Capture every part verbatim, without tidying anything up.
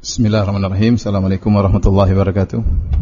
Bismillahirrahmanirrahim. Assalamualaikum warahmatullahi wabarakatuh.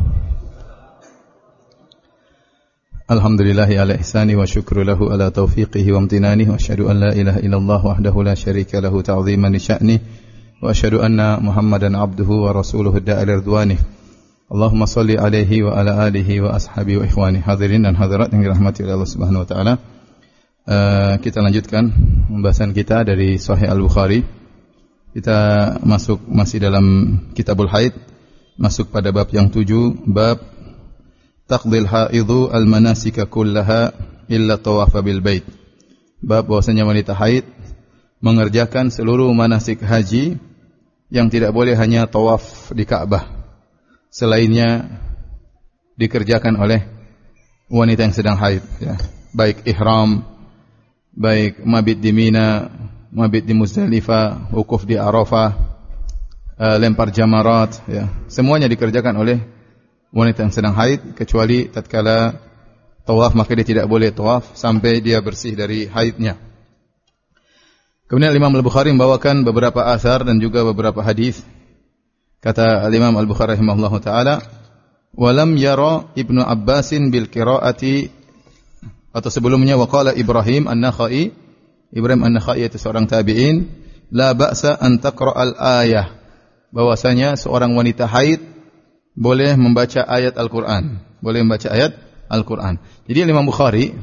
Alhamdulillahi ala ihsani wa syukru lahu ala taufiqihi wa amtinani wa asyhadu an la ilaha illallah wahdahu la syarika lahu ta'ziman li sya'ni wa asyhadu anna Muhammadan abduhu wa rasuluhu da'ila ridwani. Allahumma salli alaihi wa ala alihi wa ashabihi wa ikhwani. Hadirin dan hadirat yang dirahmati oleh Allah Subhanahu wa taala. Uh, kita lanjutkan pembahasan kita dari Sahih Al-Bukhari. Kita masuk masih dalam Kitabul Haid, masuk pada bab yang tujuh, bab taqdil haidhu al-manasika kullaha illa tawafa bil bait. Bab bahwasanya wanita haid mengerjakan seluruh manasik haji yang tidak boleh hanya tawaf di Ka'bah. Selainnya dikerjakan oleh wanita yang sedang haid, ya. Baik ihram, baik mabit di Mina, mabit di Muzdalifah, wukuf di Arafah, uh, lempar jamarat, ya. Semuanya dikerjakan oleh wanita yang sedang haid, kecuali tatkala tawaf maka dia tidak boleh tawaf sampai dia bersih dari haidnya. Kemudian Imam Al-Bukhari membawakan beberapa athar dan juga beberapa hadis. Kata Imam Al-Bukhari rahimahullahu taala, "Walam yara Ibnu Abbasin bil qiraati," atau sebelumnya waqala Ibrahim An-Nakhai, Ibrahim An-Nakhai itu seorang tabi'in, la ba'sa an taqra'al ayah, bahwasanya seorang wanita haid boleh membaca ayat Al-Qur'an, boleh membaca ayat Al-Qur'an. Jadi Imam Bukhari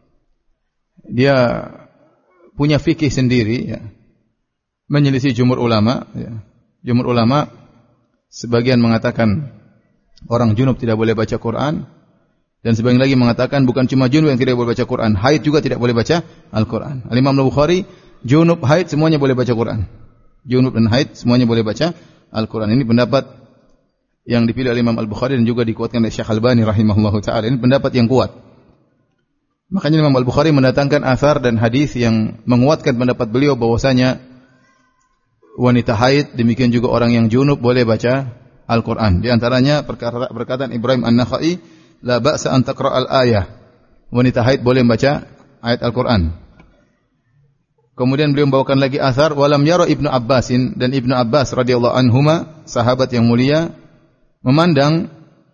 dia punya fikih sendiri, ya, menyelisih jumhur ulama, ya. Jumhur ulama sebagian mengatakan orang junub tidak boleh baca Quran, dan sebagian lagi mengatakan bukan cuma junub yang tidak boleh baca Quran, haid juga tidak boleh baca Al-Quran. Al-Imam Al-Bukhari, junub, haid semuanya boleh baca Quran. Junub dan haid semuanya boleh baca Al-Quran. Ini pendapat yang dipilih oleh Imam Al-Bukhari dan juga dikuatkan oleh Syekh Al-Albani rahimahullahu ta'ala. Ini pendapat yang kuat. Makanya Imam Al-Bukhari mendatangkan athar dan hadis yang menguatkan pendapat beliau bahwasanya wanita haid, demikian juga orang yang junub boleh baca Al-Quran. Di antaranya perkataan Ibrahim An-Nakhai, la ba'sa an taqra'al ayah. Wanita haid boleh membaca ayat Al-Quran. Kemudian beliau membawakan lagi athar, walam yara Ibnu Abbasin, dan Ibnu Abbas radhiyallahu anhuma, sahabat yang mulia, memandang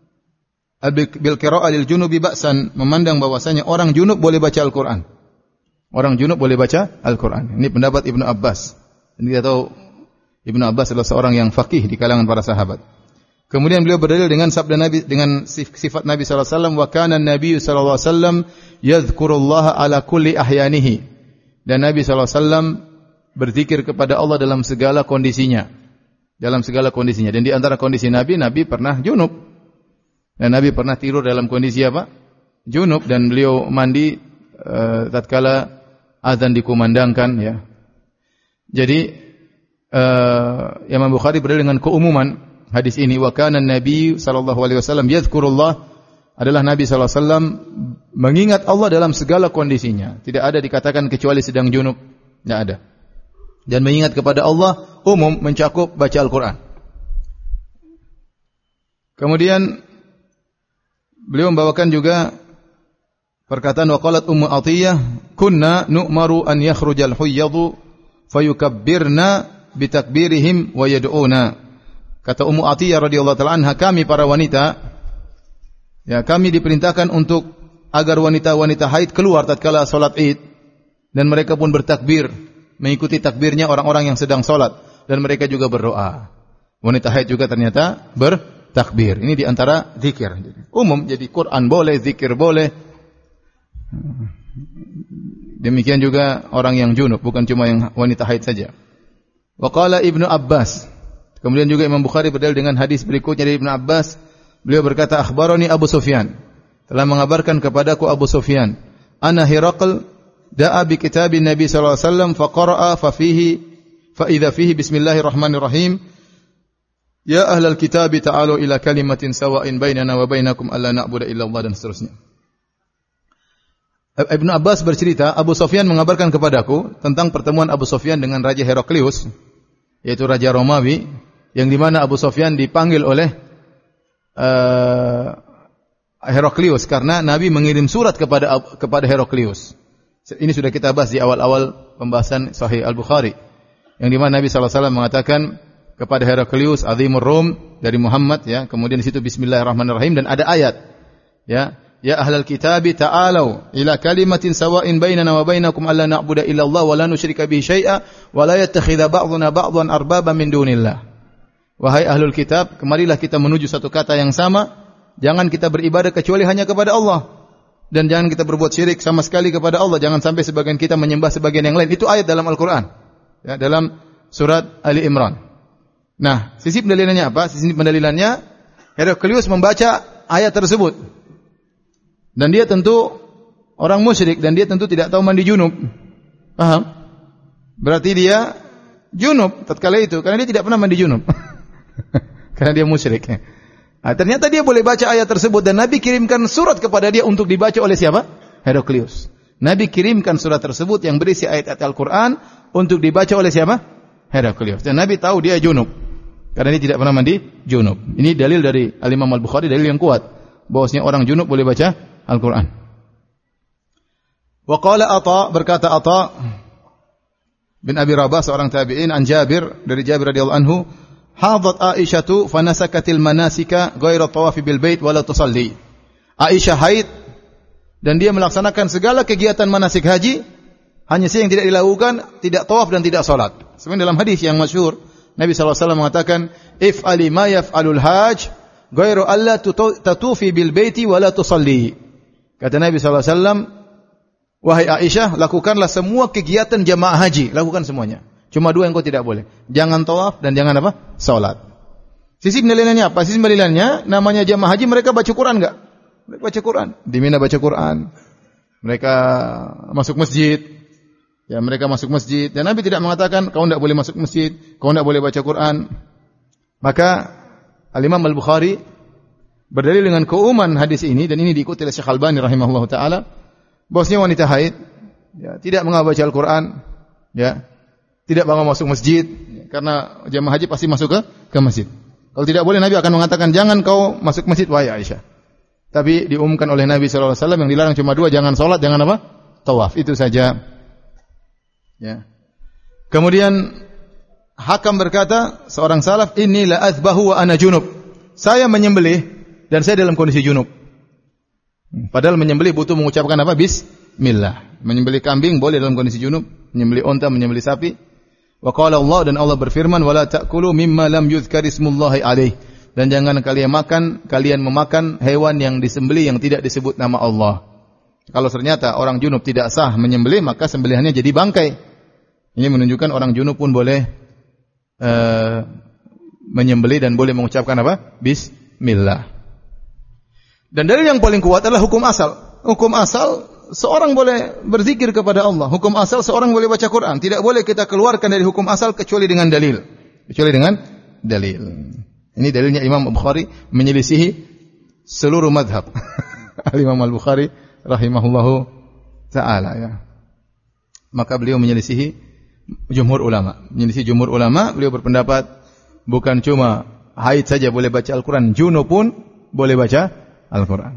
bil qira'ah lil junubi ba'san, memandang bahwasanya orang junub boleh baca Al-Quran. Orang junub boleh baca Al-Quran. Ini pendapat Ibnu Abbas. Dan kita tahu Ibnu Abbas adalah seorang yang faqih di kalangan para sahabat. Kemudian beliau berdalil dengan sabda Nabi, dengan sifat Nabi sallallahu alaihi wasallam, wa kana an-nabiy sallallahu alaihi wasallam yadhkurullaha ala kulli ahyanihi. Dan Nabi sallallahu alaihi wasallam berzikir kepada Allah dalam segala kondisinya. Dalam segala kondisinya. Dan di antara kondisi Nabi, Nabi pernah junub. Dan Nabi pernah tidur dalam kondisi apa? Junub, dan beliau mandi uh, tatkala azan dikumandangkan, ya. Jadi uh, Imam Bukhari berdalil dengan keumuman hadis ini, wa kana an-nabi sallallahu alaihi wasallam yadhkurullah, adalah Nabi sallallahu alaihi wasallam mengingat Allah dalam segala kondisinya. Tidak ada dikatakan kecuali sedang junub, tidak ada. Dan mengingat kepada Allah umum mencakup baca Al-Qur'an. Kemudian beliau membawakan juga perkataan waqalat Ummu Athiyyah, kunna nu'maru an yakhrujal huyyadu fayukabbirna bitakbirihim wa yad'una. Kata Ummu Athiyyah radhiyallahu ta'ala anha, kami para wanita, ya, kami diperintahkan untuk agar wanita-wanita haid keluar tatkala salat Id, dan mereka pun bertakbir, mengikuti takbirnya orang-orang yang sedang salat, dan mereka juga berdoa. Wanita haid juga ternyata bertakbir. Ini di antara zikir. Umum, jadi Quran boleh, zikir boleh. Demikian juga orang yang junub, bukan cuma yang wanita haid saja. Wa qala Ibnu Abbas. Kemudian juga Imam Bukhari berdalil dengan hadis berikutnya dari Ibnu Abbas. Beliau berkata, akhbarani Abu Sufyan, telah mengabarkan kepadaku Abu Sufyan, ana Hiraql da'a bi kitabin Nabi sallallahu alaihi wasallam fa qara'a fa fihi fa idza fihi bismillahirrahmanirrahim, ya ahlal kitab ta'alu ila kalimatin sawa'in bainana wa bainakum alla na'budu illa Allah, dan seterusnya. Ibnu Abbas bercerita, Abu Sufyan mengabarkan kepadaku tentang pertemuan Abu Sufyan dengan Raja Heraklius, yaitu Raja Romawi, yang di mana Abu Sufyan dipanggil oleh uh, Heraklius karena Nabi mengirim surat kepada kepada Heraklius. Ini sudah kita bahas di awal-awal pembahasan Sahih Al-Bukhari, yang di mana Nabi sallallahu alaihi wasallam mengatakan, kepada Heraklius azimur Rum dari Muhammad ya. Kemudian di situ bismillahirrahmanirrahim dan ada ayat ya. Ya ahlal kitabi ta'alau ila kalimatin sawa'in bainana wa bainakum alla na'budu illa Allah wa la nusyrika bihi syai'a wa la yattakhidha ba'duna ba'dhan arbaba min dunillah. Wahai ahlul kitab, kemarilah kita menuju satu kata yang sama, jangan kita beribadah kecuali hanya kepada Allah dan jangan kita berbuat syirik sama sekali kepada Allah, jangan sampai sebagian kita menyembah sebagian yang lain. Itu ayat dalam Al-Qur'an. Ya, dalam surat Ali Imran. Nah, sisi pendalilannya apa? Sisi pendalilannya Heraklius membaca ayat tersebut. Dan dia tentu orang musyrik dan dia tentu tidak tahu mandi junub. Paham? Berarti dia junub tatkala itu karena dia tidak pernah mandi junub. Karena dia musyrik. Nah, ternyata dia boleh baca ayat tersebut dan Nabi kirimkan surat kepada dia untuk dibaca oleh siapa? Heraklius. Nabi kirimkan surat tersebut yang berisi ayat-ayat Al-Qur'an untuk dibaca oleh siapa? Heraklius. Dan Nabi tahu dia junub karena dia tidak pernah mandi junub. Ini dalil dari Al-Imam Al-Bukhari, dalil yang kuat bahwasanya orang junub boleh baca Al-Quran. Wa qala Atha, berkata Atha bin Abi Rabah seorang tabi'in an Jabir, dari Jabir radhiyallahu anhu, hadat Aisyatu fanasakatil manasika ghaira tawafi bil bait wala tusalli. Aisyah haid dan dia melaksanakan segala kegiatan manasik haji, hanya saja yang tidak dilakukan tidak tawaf dan tidak salat. Sebenarnya dalam hadis yang masyhur Nabi sallallahu alaihi wasallam mengatakan if'ali ma yaf'alul hajj ghairu alla tatufi bil baiti wala tusalli. Kata Nabi sallallahu alaihi wasallam, wahai Aisyah, lakukanlah semua kegiatan jamaah haji, lakukan semuanya. Cuma dua yang kau tidak boleh. Jangan tawaf dan jangan apa? Salat. Sisi pendalilannya apa? Sisi pendalilannya namanya jamaah haji mereka baca Quran enggak? Mereka baca Quran. Di Mina baca Quran. Mereka masuk masjid. Ya, mereka masuk masjid dan Nabi tidak mengatakan kau enggak boleh masuk masjid, kau enggak boleh baca Quran. Maka Al-Imam Al-Bukhari berdalil dengan keumuman hadis ini dan ini diikuti oleh Syekh Albani rahimahullahu taala bahwasanya wanita haid ya, tidak membaca Al-Qur'an ya, tidak mau masuk masjid ya, karena jamaah haji pasti masuk ke ke masjid. Kalau tidak boleh Nabi akan mengatakan jangan kau masuk masjid wahai Aisyah. Tapi diumumkan oleh Nabi sallallahu alaihi wasallam yang dilarang cuma dua, jangan salat, jangan apa? Tawaf. Itu saja. Ya. Kemudian Hakam berkata, seorang salaf, inni la azbahu wa ana junub. Saya menyembelih dan saya dalam kondisi junub. Padahal menyembelih butuh mengucapkan apa? Bismillah. Menyembelih kambing boleh dalam kondisi junub, menyembelih unta, menyembelih sapi. Wa qala Allah, dan Allah berfirman, wala ta'kulu mimma lam yuzkar ismullahi alaih. Dan jangan kalian makan, kalian memakan hewan yang disembelih yang tidak disebut nama Allah. Kalau ternyata orang junub tidak sah menyembelih, maka sembelihannya jadi bangkai. Ini menunjukkan orang junub pun boleh uh, menyembelih dan boleh mengucapkan apa? Bismillah. Dan dalil yang paling kuat adalah hukum asal. Hukum asal, seorang boleh berzikir kepada Allah. Hukum asal, seorang boleh baca Quran. Tidak boleh kita keluarkan dari hukum asal kecuali dengan dalil. Kecuali dengan dalil. Ini dalilnya Imam Bukhari menyelisihi seluruh madhab. Imam Al-Bukhari rahimahullahu ta'ala ya. Maka beliau menyelisihi jumhur ulama. Menyelisihi jumhur ulama, beliau berpendapat bukan cuma haid saja boleh baca Al-Quran, junub pun boleh baca Al-Quran.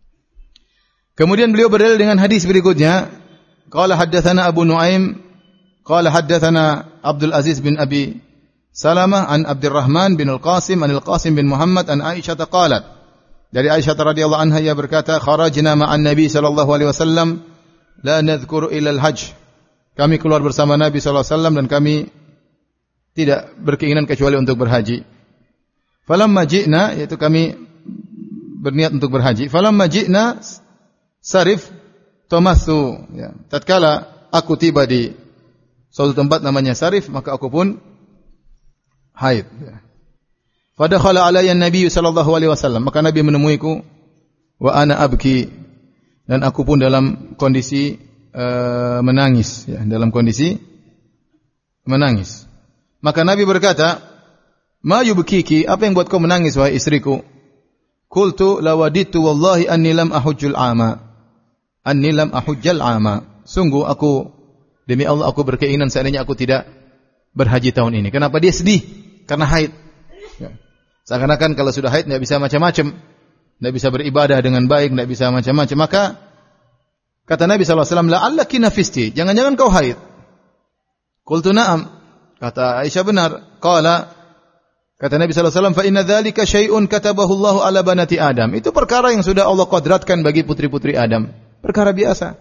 Kemudian beliau berdalil dengan hadis berikutnya. Qala haddatsana Abu Nuaim, qala haddatsana Abdul Aziz bin Abi Salamah an Abdurrahman bin Al-Qasim an Al-Qasim bin Muhammad an Aisyah qalat. Dari Aisyah radhiyallahu anha ia berkata, kharajna ma'an Nabi sallallahu alaihi wasallam la nadhkuru illa al-hajj. Kami keluar bersama Nabi sallallahu alaihi wasallam dan kami tidak berkeinginan kecuali untuk berhaji. Falamma ji'na, yaitu kami berniat untuk berhaji. Falamma ji'na sarif tomasu, ya. Tatkala aku tiba di suatu tempat namanya Sarif, maka aku pun haid. Ya. Fadakhala alayya Nabi sallallahu alaihi wasallam, maka Nabi menemuiku wa ana abki, dan aku pun dalam kondisi uh, menangis, ya, dalam kondisi menangis. Maka Nabi berkata, "Ma yubkiki? Apa yang buat kau menangis wahai istriku?" Qultu lawaditu wallahi anni lam ahujjul ama. Anni lam ahujjal ama. Sungguh aku, demi Allah aku berkeinginan seandainya aku tidak berhaji tahun ini. Kenapa dia sedih? Karena haid. Ya. Seakan-akan kalau sudah haid tidak bisa macam-macam, tidak bisa beribadah dengan baik, tidak bisa macam-macam. Maka kata Nabi sallallahu alaihi wasallam, la'allaki nafisti, jangan-jangan kau haid. Qultu na'am. Kata Aisyah, benar. Qala Kata Nabi sallallahu alaihi wasallam, "Fa inna dzalika syai'un katabahu Allahu 'ala banati Adam." Itu perkara yang sudah Allah qadratkan bagi putri-putri Adam. Perkara biasa.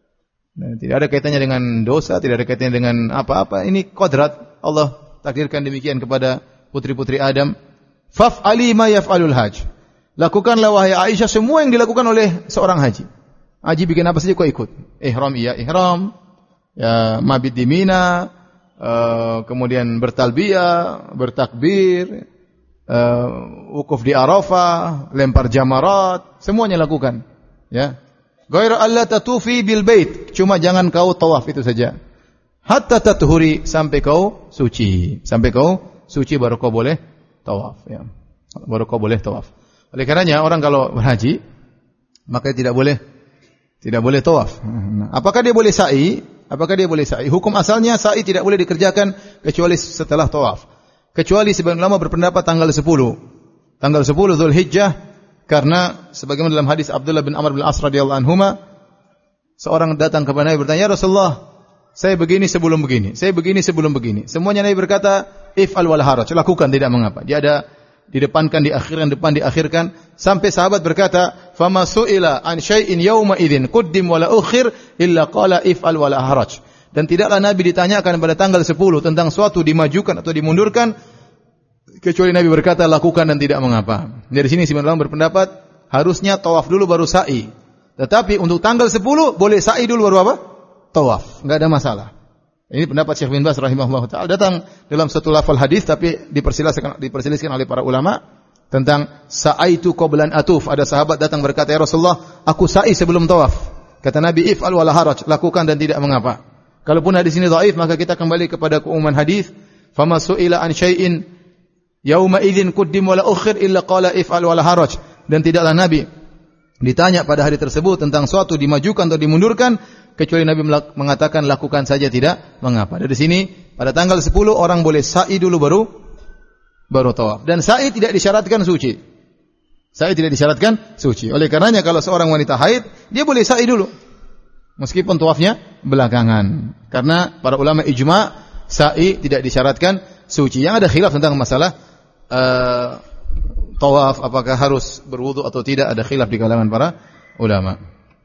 Nah, tidak ada kaitannya dengan dosa, tidak ada kaitannya dengan apa-apa. Ini qadrat Allah takdirkan demikian kepada putri-putri Adam. Faf'ali ma yaf'alul hajj. Lakukanlah wahai Aisyah semua yang dilakukan oleh seorang haji. Haji bikin apa saja kau ikut. Ihram iya ihram, ya mabit di Mina, uh, kemudian bertalbiyah, bertakbir, uh, wukuf di Arafah, lempar jamarat, semuanya lakukan. Ya. Ghairu alla tatufi bil bait, cuma jangan kau tawaf itu saja. Hatta tathuri, sampai kau suci, sampai kau suci baru kau boleh tawaf, ya. Baru kau boleh tawaf. Oleh karenanya orang kalau berhaji maka tidak boleh tidak boleh tawaf. Nah, apakah dia boleh sa'i? Apakah dia boleh sa'i? Hukum asalnya sa'i tidak boleh dikerjakan kecuali setelah tawaf. Kecuali sebagian ulama berpendapat tanggal sepuluh. Tanggal sepuluh Dzulhijjah, karena sebagaimana dalam hadis Abdullah bin Amr bin As radhiyallahu anhuma, seorang datang kepada Nabi bertanya, "Ya Rasulullah, saya begini sebelum begini, saya begini sebelum begini." Semuanya Nabi berkata, "If'al wala haraj," lakukan tidak mengapa. Dia ada didepankan, diakhirkan, depan diakhirkan, sampai sahabat berkata, "Fama su'ila an syai'in yawma idzin quddim wala ukhir illa qala if'al wala haraj." Dan tidaklah Nabi ditanyakan pada tanggal sepuluh tentang suatu dimajukan atau dimundurkan kecuali Nabi berkata lakukan dan tidak mengapa. Dari sini sebenarnya berpendapat harusnya tawaf dulu baru sa'i. Tetapi untuk tanggal sepuluh boleh sa'i dulu baru apa? Tawaf, enggak ada masalah. Ini pendapat Syekh bin Baz rahimahullah ta'ala, datang dalam satu lafal hadis tapi diperselisihkan diperselisihkan oleh para ulama tentang sa'aitu qablan atuf. Ada sahabat datang berkata, "Ya Rasulullah, aku sa'i sebelum tawaf." Kata Nabi, "If'al wala haraj," lakukan dan tidak mengapa. Kalaupun hadis ini dhaif, maka kita kembali kepada keumuman hadis, "Fama su'ila an syai'in yauma idzin quddim wala ukhir illa qala if'al wala haraj." Dan tidaklah Nabi ditanya pada hari tersebut tentang suatu dimajukan atau dimundurkan kecuali Nabi mengatakan lakukan saja tidak mengapa. Dari sini pada tanggal sepuluh orang boleh sa'i dulu baru baru tawaf. Dan sa'i tidak disyaratkan suci. Sa'i tidak disyaratkan suci. Oleh karenanya kalau seorang wanita haid, dia boleh sa'i dulu. Meskipun tawafnya belakangan. Karena para ulama ijma' sa'i tidak disyaratkan suci. Yang ada khilaf tentang masalah uh, tawaf apakah harus berwudu atau tidak, ada khilaf di kalangan para ulama.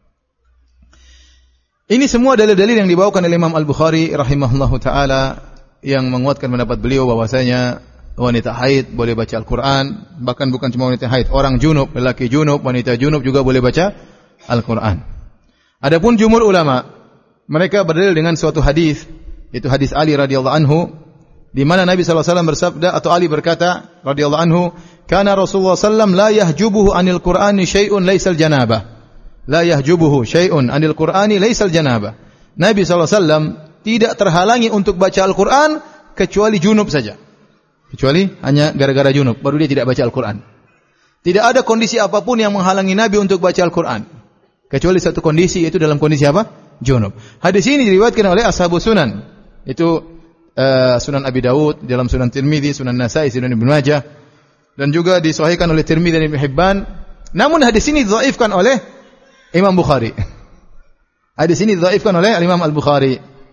Ini semua dalil-dalil yang dibawakan oleh Imam Al-Bukhari rahimahullahu taala yang menguatkan pendapat beliau bahwasanya wanita haid boleh baca Al-Qur'an, bahkan bukan cuma wanita haid, orang junub, lelaki junub, wanita junub juga boleh baca Al-Qur'an. Adapun jumhur ulama, mereka berdalil dengan suatu hadis, yaitu hadis Ali radhiyallahu anhu, di mana Nabi sallallahu alaihi wasallam bersabda atau Ali berkata radhiyallahu anhu, "Kana Rasulullah sallallahu alaihi wasallam la yahjubuhu 'anil Qur'ani syai'un laisal janabah." La yahjubuhu syai'un 'anil Qur'ani laisal janabah. Nabi sallallahu alaihi wasallam tidak terhalangi untuk baca Al-Qur'an kecuali junub saja. Kecuali hanya gara-gara junub baru dia tidak baca Al-Qur'an. Tidak ada kondisi apapun yang menghalangi Nabi untuk baca Al-Qur'an kecuali satu kondisi, yaitu dalam kondisi apa? Junub. Hadis ini diriwayatkan oleh Ashabus Sunan. Itu uh, Sunan Abi Dawud, dalam Sunan Tirmidzi, Sunan Nasa'i, Sunan Ibnu Majah, dan juga disahihkan oleh Tirmidzi dan Ibnu Hibban. Namun hadis ini dhaifkan oleh Imam Bukhari. Hadis ini dhaifkan oleh Imam Al-Bukhari.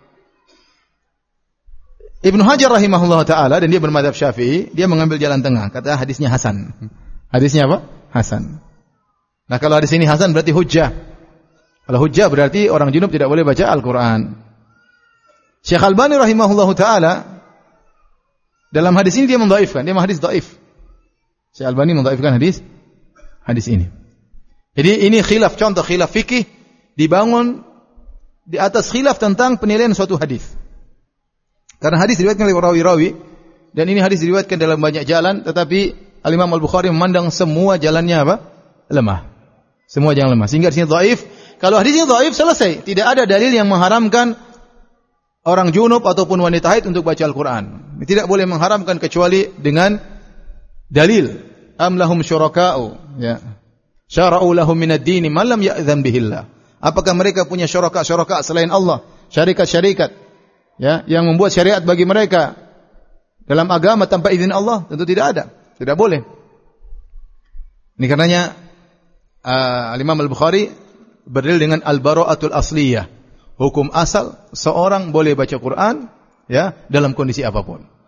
Ibnu Hajar rahimahullah taala, dan dia bermadzhab Syafi'i, dia mengambil jalan tengah, kata hadisnya hasan. Hadisnya apa? Hasan. Nah, kalau hadis ini hasan berarti hujjah. Kalau hujjah berarti orang junub tidak boleh baca Al-Qur'an. Syekh Albani rahimahullah taala dalam hadis ini dia mendhaifkan, dia hadis dhaif. Syekh Albani mendhaifkan hadis hadis ini. Jadi ini khilaf, contoh khilaf fikih dibangun di atas khilaf tentang penilaian suatu hadis. Karena hadis diriwayatkan oleh rawi-rawi, dan ini hadis diriwayatkan dalam banyak jalan, tetapi Al-Imam Al-Bukhari memandang semua jalannya apa? Lemah. Semua jalan lemah. Sehingga hadisnya dhaif. Kalau hadisnya dhaif selesai, tidak ada dalil yang mengharamkan orang junub ataupun wanita haid untuk baca Al-Qur'an. Tidak boleh mengharamkan kecuali dengan dalil. Am lahum syuraka'u, ya. Syara'u lahum minad dini ma lam ya'dzan bihillah. Apakah mereka punya syuraka-syuraka selain Allah, syarikat-syarikat, ya, yang membuat syariat bagi mereka dalam agama tanpa izin Allah? Tentu tidak ada. Tidak boleh. Ini karenanya uh, Al-Imam Al-Bukhari berdalil dengan al-bara'atul asliyah. Hukum asal seorang boleh baca Quran, ya, dalam kondisi apapun.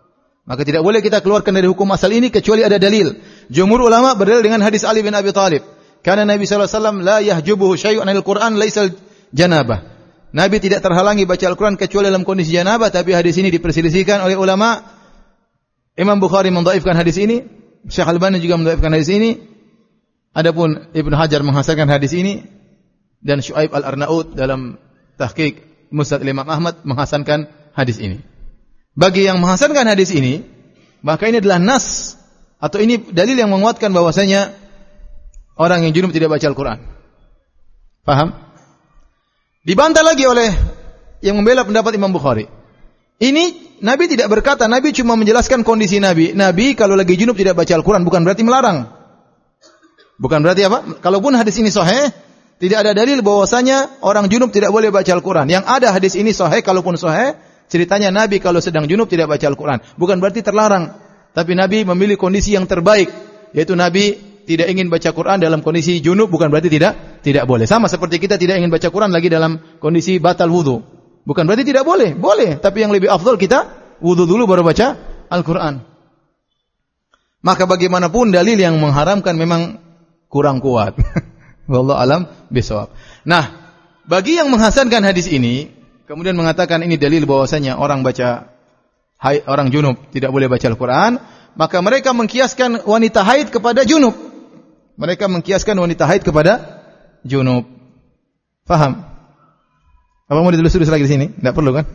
Maka tidak boleh kita keluarkan dari hukum asal ini kecuali ada dalil. Jumhur ulama berdalil dengan hadis Ali bin Abi Thalib. Karena Nabi sallallahu alaihi wasallam la yahjubuhu syai'un anil Qur'an laisal janabah. Nabi tidak terhalangi baca Al-Quran kecuali dalam kondisi janabah, tapi hadis ini diperselisihkan oleh ulama. Imam Bukhari mendhaifkan hadis ini, Syekh Albani juga mendhaifkan hadis ini. Adapun Ibnu Hajar menghasankan hadis ini dan Syuaib Al-Arnaud dalam tahqiq Musnad Imam Ahmad menghasankan hadis ini. Bagi yang menghasankan hadis ini, maka ini adalah nas atau ini dalil yang menguatkan bahwasanya orang yang junub tidak baca Al-Quran. Paham? Dibantah lagi oleh yang membela pendapat Imam Bukhari. Ini Nabi tidak berkata, Nabi cuma menjelaskan kondisi Nabi. Nabi kalau lagi junub tidak baca Al-Quran, bukan berarti melarang. Bukan berarti apa? Kalaupun hadis ini sahih, tidak ada dalil bahwasanya orang junub tidak boleh baca Al-Quran. Yang ada hadis ini sahih, kalaupun sahih, ceritanya Nabi kalau sedang junub tidak baca Al-Quran. Bukan berarti terlarang. Tapi Nabi memilih kondisi yang terbaik. Yaitu Nabi tidak ingin baca Quran dalam kondisi junub, bukan berarti tidak tidak boleh. Sama seperti kita tidak ingin baca Quran lagi dalam kondisi batal wudu. Bukan berarti tidak boleh. Boleh. Tapi yang lebih afdal kita wudu dulu baru baca Al-Quran. Maka bagaimanapun dalil yang mengharamkan memang kurang kuat. Wallahu alam bisawab. Nah, bagi yang menghasankan hadis ini, kemudian mengatakan ini dalil bahwasanya orang baca haid, orang junub tidak boleh baca Al-Quran, maka mereka mengkiaskan wanita haid kepada junub. Mereka mengkiaskan wanita haid kepada junub. Faham? Apa mau ditulis-tulis lagi di sini? Tidak perlu kan?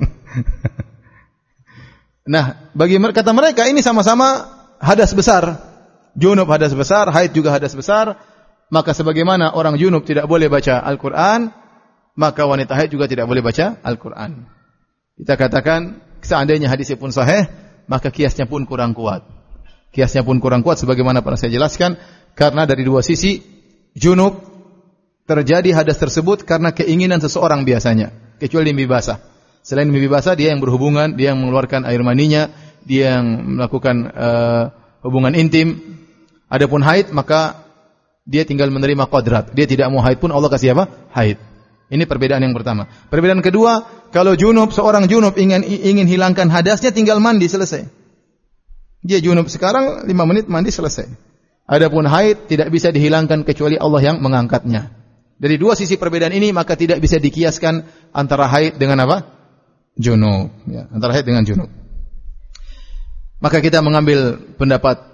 Nah, bagi kata mereka ini sama-sama hadas besar. Junub hadas besar, haid juga hadas besar. Maka sebagaimana orang junub tidak boleh baca Al-Quran, maka wanita haid juga tidak boleh baca Al-Quran. Kita katakan, seandainya hadisnya pun sahih, maka kiasnya pun kurang kuat. Kiasnya pun kurang kuat, sebagaimana pernah saya jelaskan, karena dari dua sisi, junub terjadi hadas tersebut karena keinginan seseorang biasanya, kecuali mimpi basah. Selain mimpi basah, dia yang berhubungan, dia yang mengeluarkan air maninya, dia yang melakukan uh, hubungan intim. Adapun haid, maka dia tinggal menerima qadrat. Dia tidak mau haid pun Allah kasih apa? Haid. Ini perbedaan yang pertama. Perbedaan kedua, kalau junub, seorang junub ingin ingin hilangkan hadasnya, tinggal mandi, selesai. Dia junub sekarang, lima menit mandi, selesai. Adapun haid tidak bisa dihilangkan kecuali Allah yang mengangkatnya. Dari dua sisi perbedaan ini, maka tidak bisa dikiaskan antara haid dengan apa? Junub. Ya, antara haid dengan junub. Maka kita mengambil pendapat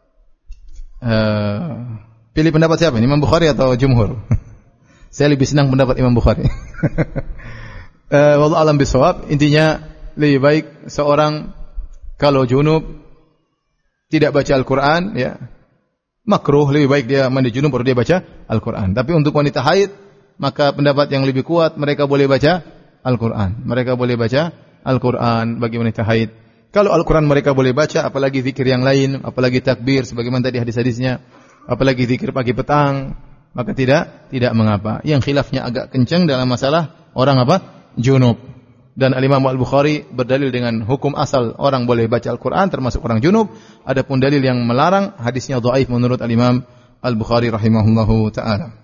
uh, pilih pendapat siapa? Imam Bukhari atau Jumhur? Saya lebih senang pendapat Imam Bukhari. uh, Wallahu a'lam bishawab. Intinya lebih baik seorang kalau junub tidak baca Al-Quran, ya makruh, lebih baik dia mandi junub baru dia baca Al-Quran. Tapi untuk wanita haid, maka pendapat yang lebih kuat, mereka boleh baca Al-Quran. Mereka boleh baca Al-Quran bagi wanita haid. Kalau Al-Quran mereka boleh baca, apalagi zikir yang lain, apalagi takbir, sebagaimana tadi hadis-hadisnya, apalagi zikir pagi petang, maka tidak tidak mengapa. Yang khilafnya agak kencang dalam masalah orang apa? Junub. Dan Al-Imam Al-Bukhari berdalil dengan hukum asal orang boleh baca Al-Quran termasuk orang junub. Adapun dalil yang melarang, hadisnya dhaif menurut Al-Imam Al-Bukhari rahimahullahu ta'ala.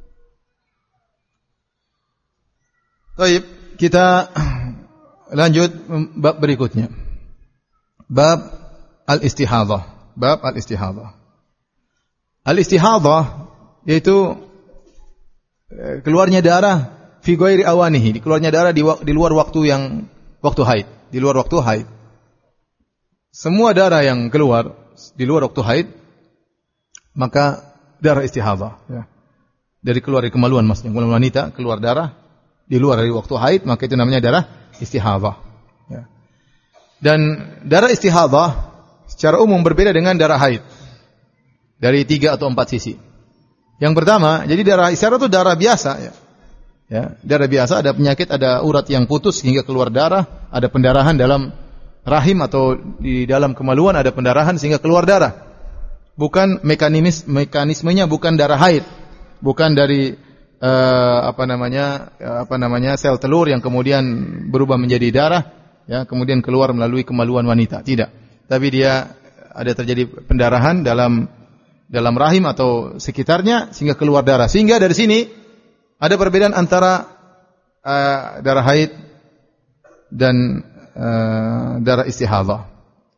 Baik, kita lanjut bab berikutnya. Bab al-istihadhah. Bab al-istihadhah. Al-istihadhah yaitu keluarnya darah fi ghairi awanihi, keluarnya darah di, di luar waktu yang waktu haid, di luar waktu haid. Semua darah yang keluar di luar waktu haid maka darah istihadhah, ya. Dari keluar dari kemaluan maksudnya, kemaluan wanita keluar darah di luar dari waktu haid, maka itu namanya darah istihadhah, ya. Dan darah istihadhah secara umum berbeda dengan darah haid dari tiga atau empat sisi. Yang pertama, jadi darah istihadhah itu darah biasa, ya. Ya, darah biasa, ada penyakit, ada urat yang putus sehingga keluar darah, ada pendarahan dalam rahim atau di dalam kemaluan ada pendarahan sehingga keluar darah. Bukan mekanisme mekanismenya bukan darah haid, bukan dari uh, apa namanya uh, apa namanya sel telur yang kemudian berubah menjadi darah, ya, kemudian keluar melalui kemaluan wanita. Tidak. Tapi dia ada terjadi pendarahan dalam dalam rahim atau sekitarnya sehingga keluar darah. Sehingga dari sini ada perbedaan antara uh, darah haid dan uh, darah istihadhah.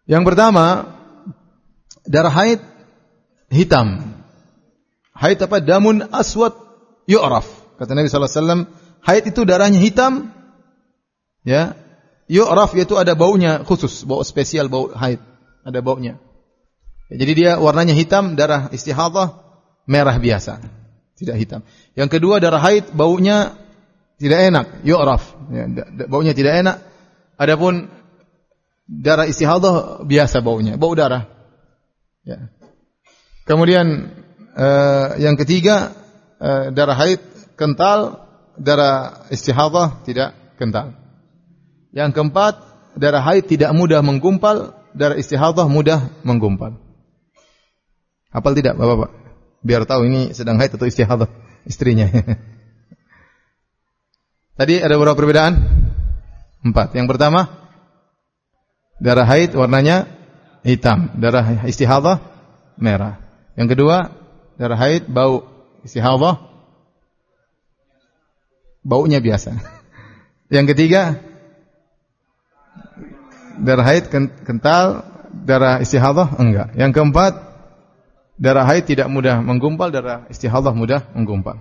Yang pertama, darah haid hitam. Haid apa? Damun aswad yu'raf. Kata Nabi sallallahu alaihi wasallam, haid itu darahnya hitam, ya. Yu'raf yaitu ada baunya khusus, bau spesial, bau haid, ada baunya. Ya, jadi dia warnanya hitam, darah istihadhah merah biasa, tidak hitam. Yang kedua, darah haid baunya tidak enak, yu'raf, ya, baunya tidak enak. Adapun darah istihadhah biasa baunya, bau darah. Ya. Kemudian uh, yang ketiga, uh, darah haid kental, darah istihadhah tidak kental. Yang keempat, darah haid tidak mudah menggumpal, darah istihadhah mudah menggumpal. Hafal tidak, Bapak-bapak? Biar tahu ini sedang haid atau istihadhah istrinya. Tadi ada berapa perbedaan? Empat. Yang pertama, darah haid warnanya hitam, darah istihadhah merah. Yang kedua, darah haid bau istihadhah baunya biasa. Yang ketiga, darah haid kental, darah istihadhah enggak. Yang keempat, darah haid tidak mudah menggumpal, darah istihadhah mudah menggumpal.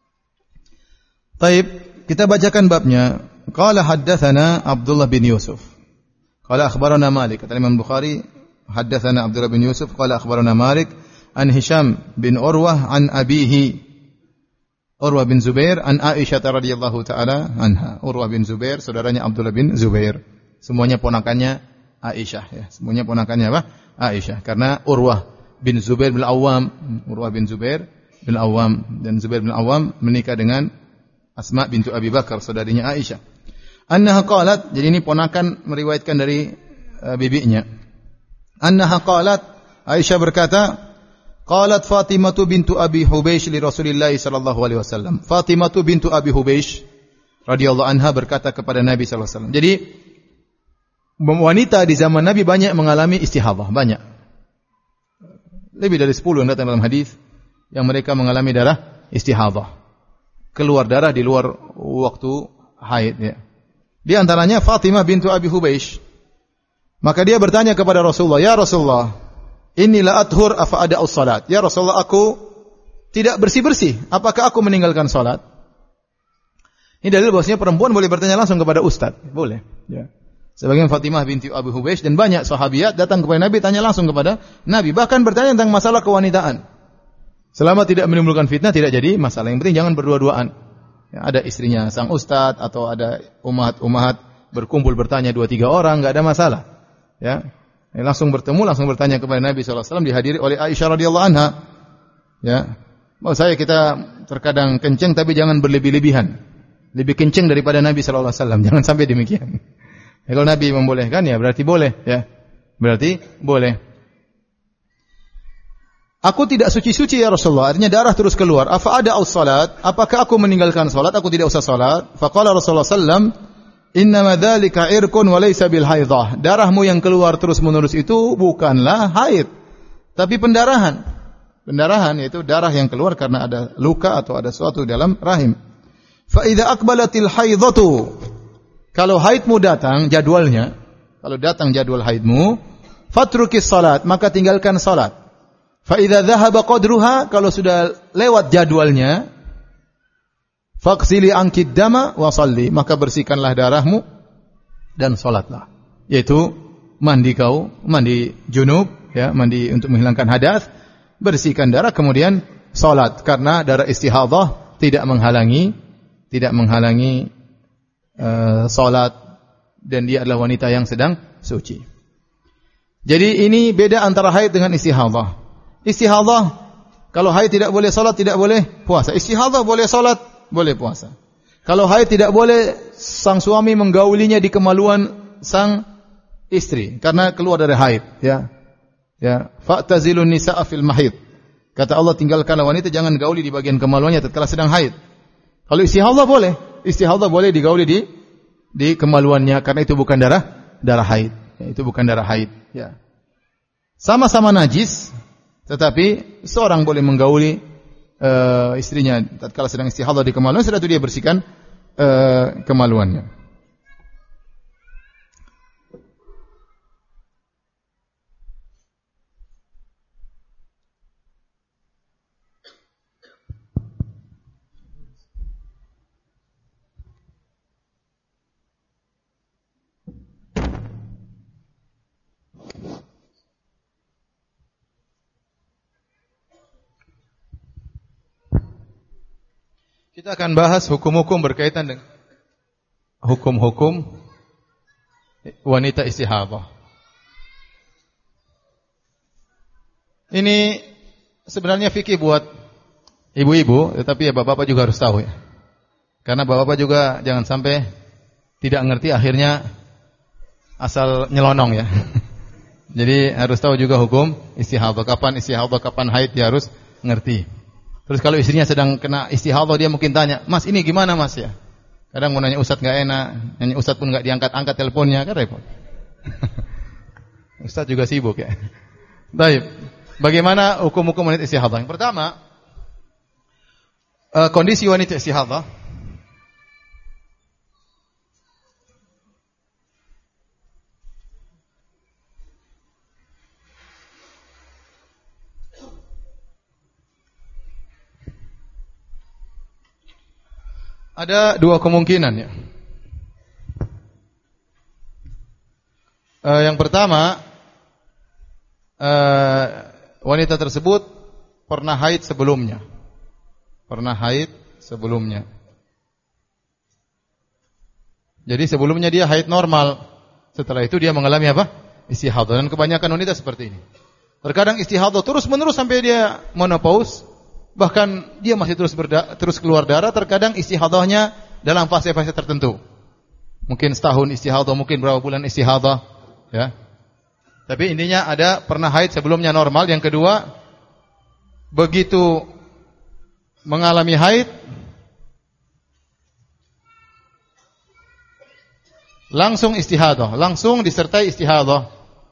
Taib, kita bacakan babnya. Qala haddatsana Abdullah bin Yusuf. Qala akhbarana Malik. Kata Imam Bukhari, haddatsana Abdullah bin Yusuf qala akhbarana Malik an Hisham bin Urwah an abihi Urwah bin Zubair an Aisyah radhiyallahu taala anha. Urwah bin Zubair saudaranya Abdullah bin Zubair. Semuanya ponakannya Aisyah, ya. Semuanya ponakannya apa? Aisyah. Karena Urwah bin Zubair bin Awam, Urwah bin Zubair bin Awam, dan Zubair bin Awam menikah dengan Asma bintu Abi Bakar, saudarinya Aisyah. Annaha qalat, jadi ini ponakan meriwayatkan dari uh, bibinya. Annaha qalat, Aisyah berkata, qalat Fatimah bintu Abi Hubeish li Rasulillah sallallahu alaihi wasallam. Fatimah bintu Abi Hubeish radhiyallahu anha berkata kepada Nabi sallallahu alaihi wasallam. Jadi wanita di zaman Nabi banyak mengalami istihadhah, banyak. Lebih dari sepuluh yang datang dalam hadis yang mereka mengalami darah istihadhah. Keluar darah di luar waktu haid, ya. Di antaranya Fatimah bintu Abi Hubeish. Maka dia bertanya kepada Rasulullah, "Ya Rasulullah, inni la athur afa ada as-salat?" Ya Rasulullah, aku tidak bersih-bersih, apakah aku meninggalkan salat? Ini dalil bahwasanya perempuan boleh bertanya langsung kepada ustaz, boleh, ya. Sebagian Fatimah binti Abi Hubeish dan banyak sahabiat datang kepada Nabi, tanya langsung kepada Nabi, bahkan bertanya tentang masalah kewanitaan. Selama tidak menimbulkan fitnah tidak jadi masalah. Yang penting jangan berdua-duaan. Ya, ada istrinya sang ustaz atau ada umat-umat berkumpul bertanya dua tiga orang, enggak ada masalah. Ya. Ya, langsung bertemu, langsung bertanya kepada Nabi sallallahu alaihi wasallam, dihadiri oleh Aisyah radhiyallahu anha. Ya. Mau saya kita terkadang kenceng tapi jangan berlebih-lebihan. Lebih kenceng daripada Nabi sallallahu alaihi wasallam. Jangan sampai demikian. Ya, kalau Nabi membolehkan ya berarti boleh, ya. Berarti boleh. Aku tidak suci-suci ya Rasulullah, artinya darah terus keluar. Afa ada as-salat? Apakah aku meninggalkan salat? Aku tidak usah salat. Faqala Rasulullah sallallahu alaihi wasallam, "Innama dzalika irqun wa laysa bil haidah." Darahmu yang keluar terus-menerus itu bukanlah haid, tapi pendarahan. Pendarahan yaitu darah yang keluar karena ada luka atau ada sesuatu dalam rahim. Fa idza aqbalatil haidatu, kalau haidmu datang jadwalnya, kalau datang jadwal haidmu, fatrukis salat, maka tinggalkan salat. Fa idza dhahaba qadruha, kalau sudah lewat jadwalnya, faqsili ankid dama wa shalli, maka bersihkanlah darahmu dan salatlah. Yaitu mandi kau, mandi junub, ya, mandi untuk menghilangkan hadas, bersihkan darah kemudian salat, karena darah istihadhah tidak menghalangi tidak menghalangi uh, salat, dan dia adalah wanita yang sedang suci. Jadi ini beda antara haid dengan istihadhah. Istihadhah, kalau haid tidak boleh salat, tidak boleh puasa. Istihadhah boleh salat, boleh puasa. Kalau haid tidak boleh sang suami menggaulinya di kemaluan sang istri karena keluar dari haid, ya. Ya, fa'tazilun nisaa fil mahid. Kata Allah, tinggalkanlah wanita, jangan gauli di bagian kemaluannya tatkala sedang haid. Kalau istihadhah boleh, istihadhah boleh digauli di di kemaluannya karena itu bukan darah darah haid. Ya, itu bukan darah haid, ya. Sama-sama najis, tetapi seorang boleh menggauli uh, istrinya tatkala sedang istihadhah di kemaluan, setelah itu dia bersihkan uh, kemaluannya. Kita akan bahas hukum-hukum berkaitan dengan hukum-hukum wanita istihadah. Ini sebenarnya fikih buat ibu-ibu, tetapi ya bapak-bapak juga harus tahu ya. Karena bapak-bapak juga jangan sampai tidak ngerti akhirnya asal nyelonong ya. Jadi harus tahu juga hukum istihadah, kapan istihadah, kapan haid, dia harus ngerti. Terus kalau istrinya sedang kena istihadah, dia mungkin tanya, "Mas, ini gimana, Mas?" ya. Kadang mau nanya ustaz enggak enak, nanya ustaz pun enggak diangkat-angkat teleponnya, kan repot. Ustaz juga sibuk ya. Baik. Bagaimana hukum-hukum wanita istihadah? Yang pertama, uh, kondisi wanita istihadah. Ada dua kemungkinan ya. Uh, yang pertama, uh, wanita tersebut pernah haid sebelumnya. Pernah haid sebelumnya. Jadi sebelumnya dia haid normal. Setelah itu dia mengalami apa? Istihadah. Dan kebanyakan wanita seperti ini. Terkadang istihadah terus-menerus sampai dia menopause. Bahkan dia masih terus berda- terus keluar darah, terkadang istihadahnya dalam fase-fase tertentu. Mungkin setahun istihadah, mungkin berapa bulan istihadah, ya. Tapi intinya ada pernah haid sebelumnya normal. Yang kedua, begitu mengalami haid langsung istihadah, langsung disertai istihadah.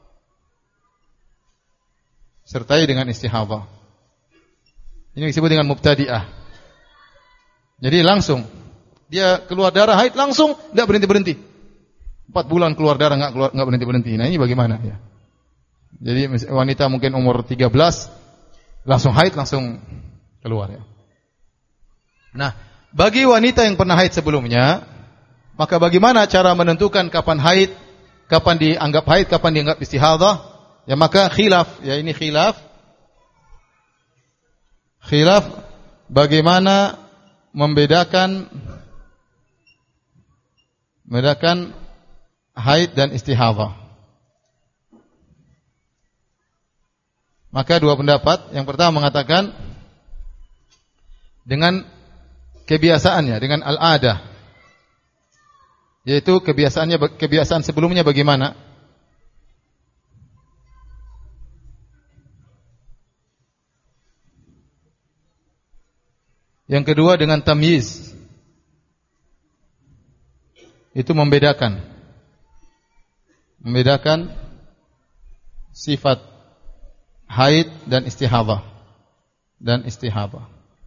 Sertai dengan istihadah. Ini disebut dengan mubtadi'ah. Jadi langsung dia keluar darah haid langsung enggak berhenti-berhenti. Empat bulan keluar darah enggak keluar enggak berhenti-berhenti. Nah, ini bagaimana ya? Jadi wanita mungkin umur tiga belas langsung haid langsung keluar ya. Nah, bagi wanita yang pernah haid sebelumnya, maka bagaimana cara menentukan kapan haid, kapan dianggap haid, kapan dianggap istihadah? Ya maka khilaf, ya ini khilaf. Khilaf bagaimana membedakan membedakan haid dan istihadah. Maka dua pendapat. Yang pertama mengatakan dengan kebiasaannya, dengan al-adah. Yaitu kebiasaannya kebiasaan sebelumnya bagaimana? Yang kedua dengan tamyiz. Itu membedakan. Membedakan sifat haid dan istihadah. Dan istihadah.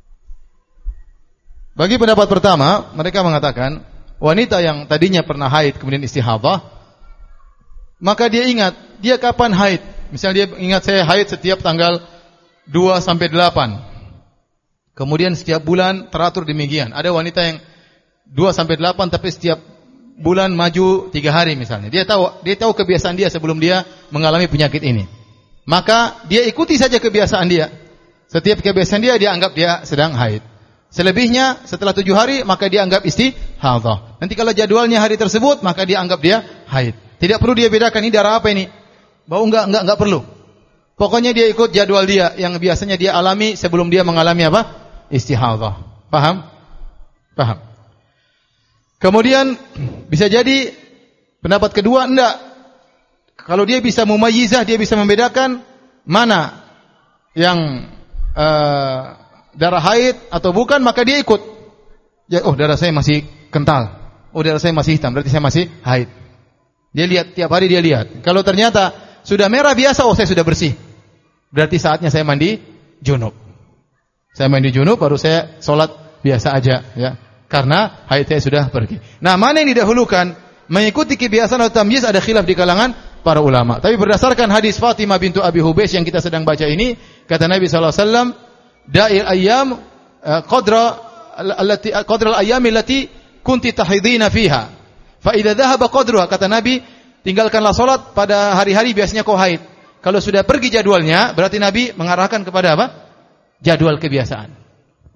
Bagi pendapat pertama, mereka mengatakan wanita yang tadinya pernah haid kemudian istihadah, maka dia ingat dia kapan haid. Misalnya dia ingat saya haid setiap tanggal dua sampai delapan. Kemudian setiap bulan teratur demikian. Ada wanita yang dua sampai delapan tapi setiap bulan maju tiga hari misalnya. Dia tahu dia tahu kebiasaan dia sebelum dia mengalami penyakit ini. Maka dia ikuti saja kebiasaan dia. Setiap kebiasaan dia dia anggap dia sedang haid. Selebihnya setelah tujuh hari maka dia anggap istihadah. Nanti kalau jadwalnya hari tersebut maka dia anggap dia haid. Tidak perlu dia bedakan ini darah apa ini. Bau enggak enggak enggak perlu. Pokoknya dia ikut jadwal dia yang biasanya dia alami sebelum dia mengalami apa? Istihadah. Paham? Paham. Kemudian bisa jadi pendapat kedua enggak. Kalau dia bisa mumayyizah, dia bisa membedakan mana yang uh, darah haid atau bukan, maka dia ikut. Ya, oh darah saya masih kental. Oh darah saya masih hitam, berarti saya masih haid. Dia lihat tiap hari dia lihat. Kalau ternyata sudah merah biasa, oh saya sudah bersih. Berarti saatnya saya mandi junub. Saya mandi junub baru saya sholat biasa aja ya. Karena haid saya sudah pergi. Nah, mana yang didahulukan? Mengikuti kebiasaan atau tamyiz ada khilaf di kalangan para ulama. Tapi berdasarkan hadis Fatimah bintu Abi Hubaisy yang kita sedang baca ini, kata Nabi sallallahu alaihi wasallam, "Da'il ayyam qadra allati qadra al-ayyam allati kunti tahidina fiha. Fa idza dhahaba qadruha," kata Nabi, tinggalkanlah salat pada hari-hari biasanya kau haid. Kalau sudah pergi jadwalnya, berarti Nabi mengarahkan kepada apa? Jadwal kebiasaan.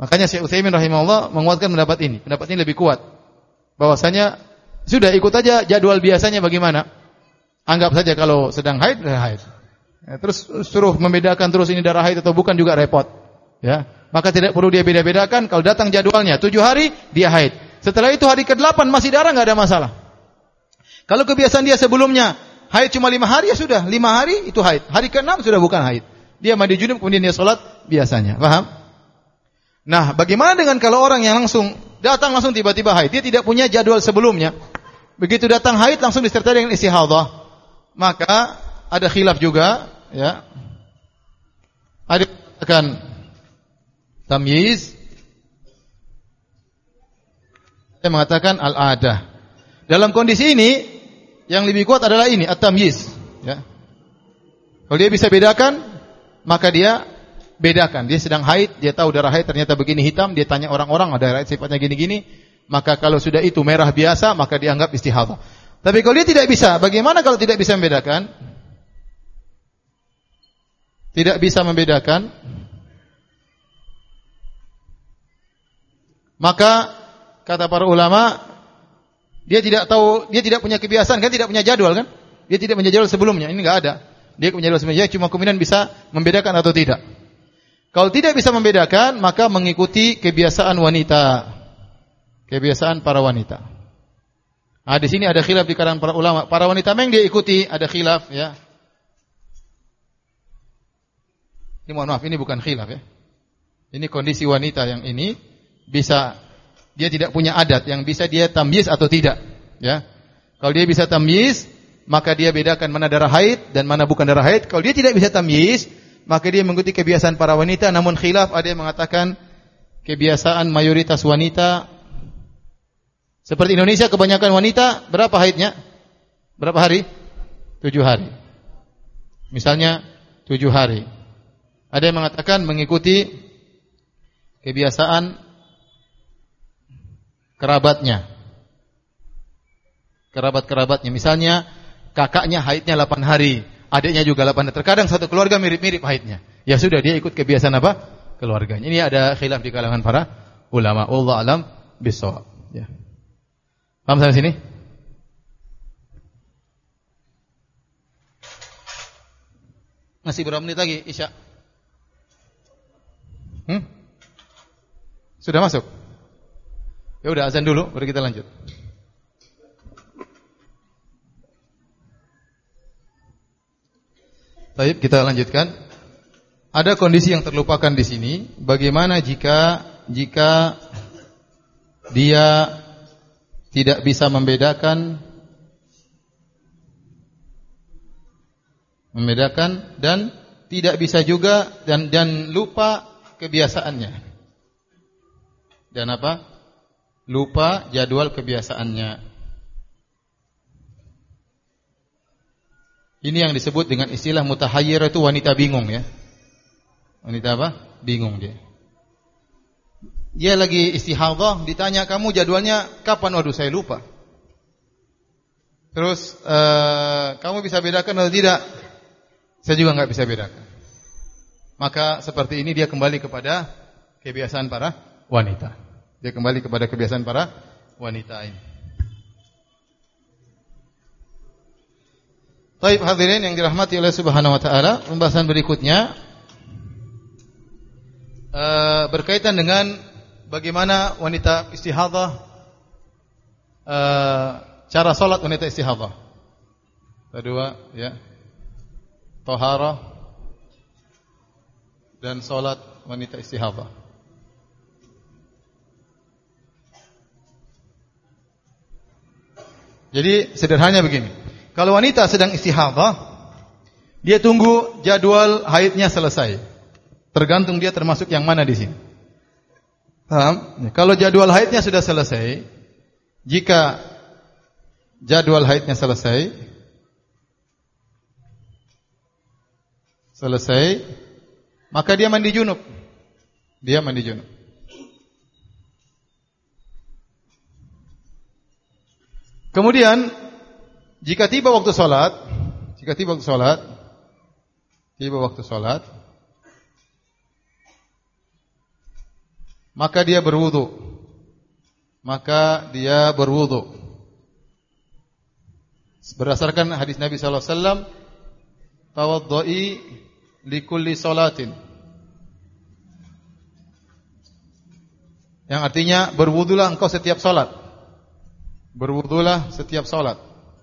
Makanya Syekh Utsaimin rahimahullah menguatkan pendapat ini. Pendapat ini lebih kuat. Bahwasanya sudah ikut aja jadwal biasanya bagaimana? Anggap saja kalau sedang haid, darah haid. Ya, terus suruh membedakan terus ini darah haid atau bukan juga repot. Ya, maka tidak perlu dia beda-bedakan. Kalau datang jadwalnya tujuh hari dia haid. Setelah itu hari kedelapan masih darah nggak ada masalah. Kalau kebiasaan dia sebelumnya haid cuma lima hari ya sudah lima hari itu haid. Hari keenam sudah bukan haid. Dia mandi junub kemudian dia sholat biasanya. Paham? Nah, bagaimana dengan kalau orang yang langsung datang langsung tiba-tiba haid? Dia tidak punya jadwal sebelumnya. Begitu datang haid langsung disertai dengan istihadhah. Maka ada khilaf juga, ya. Ada akan tamyiz. Saya mengatakan al-adah. Dalam kondisi ini yang lebih kuat adalah ini at-tamyiz, ya. Kalau dia bisa bedakan, maka dia bedakan. Dia sedang haid, dia tahu darah haid ternyata begini hitam, dia tanya orang-orang, ada haid sifatnya gini-gini, maka kalau sudah itu merah biasa, maka dianggap istihadhah. Tapi kalau dia tidak bisa, bagaimana kalau tidak bisa membedakan? Tidak bisa membedakan, maka kata para ulama, dia tidak tahu, dia tidak punya kebiasaan, kan tidak punya jadwal kan? Dia tidak punya jadwal sebelumnya, ini enggak ada. Dia punya jadwal sebelumnya, cuma kemudian bisa membedakan atau tidak. Kalau tidak bisa membedakan, maka mengikuti kebiasaan wanita. Kebiasaan para wanita. Nah, di sini ada khilaf di kalangan para ulama. Para wanita memang dia ikuti, ada khilaf, ya. Ini mohon maaf, ini bukan khilaf, ya. Ini kondisi wanita yang ini bisa, dia tidak punya adat yang bisa dia tamyiz atau tidak, ya. Kalau dia bisa tamyiz, maka dia bedakan mana darah haid dan mana bukan darah haid. Kalau dia tidak bisa tamyiz, maka dia mengikuti kebiasaan para wanita. Namun khilaf, ada yang mengatakan kebiasaan mayoritas wanita seperti Indonesia, kebanyakan wanita berapa haidnya? Berapa hari? Tujuh hari. Misalnya tujuh hari. Ada yang mengatakan mengikuti kebiasaan kerabatnya. Kerabat-kerabatnya. Misalnya kakaknya haidnya delapan hari, adiknya juga delapan hari. Terkadang satu keluarga mirip-mirip haidnya. Ya sudah, dia ikut kebiasaan apa? Keluarganya. Ini ada khilaf di kalangan para ulama. Wallahu a'lam bishawab. Ya. Paham sampai sini? Masih berapa menit lagi Isya? Hmm? Sudah masuk? Ya udah, azan dulu baru kita lanjut. Baik, kita lanjutkan. Ada kondisi yang terlupakan di sini. Bagaimana jika jika dia tidak bisa membedakan membedakan dan tidak bisa juga dan dan lupa kebiasaannya. Dan apa? Lupa jadwal kebiasaannya. Ini yang disebut dengan istilah mutahayyir, itu wanita bingung, ya. Wanita apa? Bingung dia. Dia lagi istihadhah, ditanya kamu jadwalnya kapan? Waduh, saya lupa. Terus uh, kamu bisa bedakan atau tidak? Saya juga enggak bisa bedakan. Maka seperti ini dia kembali kepada kebiasaan para wanita. Dia kembali kepada kebiasaan para wanita ini. Baik, hadirin yang dirahmati oleh Subhanahu wa taala, pembahasan berikutnya uh, berkaitan dengan bagaimana wanita istihadhah, uh, cara salat wanita istihadhah. Kedua, ya. Taharah dan salat wanita istihadhah. Jadi sederhananya begini. Kalau wanita sedang istihadhah, dia tunggu jadwal haidnya selesai. Tergantung dia termasuk yang mana di sini. Paham? Kalau jadwal haidnya sudah selesai, jika jadwal haidnya selesai, selesai, maka dia mandi junub. Dia mandi junub. Kemudian, jika tiba waktu salat, jika tiba waktu salat, tiba waktu salat, maka dia berwudu. Maka dia berwudu. Berdasarkan hadis Nabi sallallahu alaihi wasallam, tawaddu'i likulli salatin. Yang artinya berwudulah engkau setiap salat. Berwudulah setiap salat.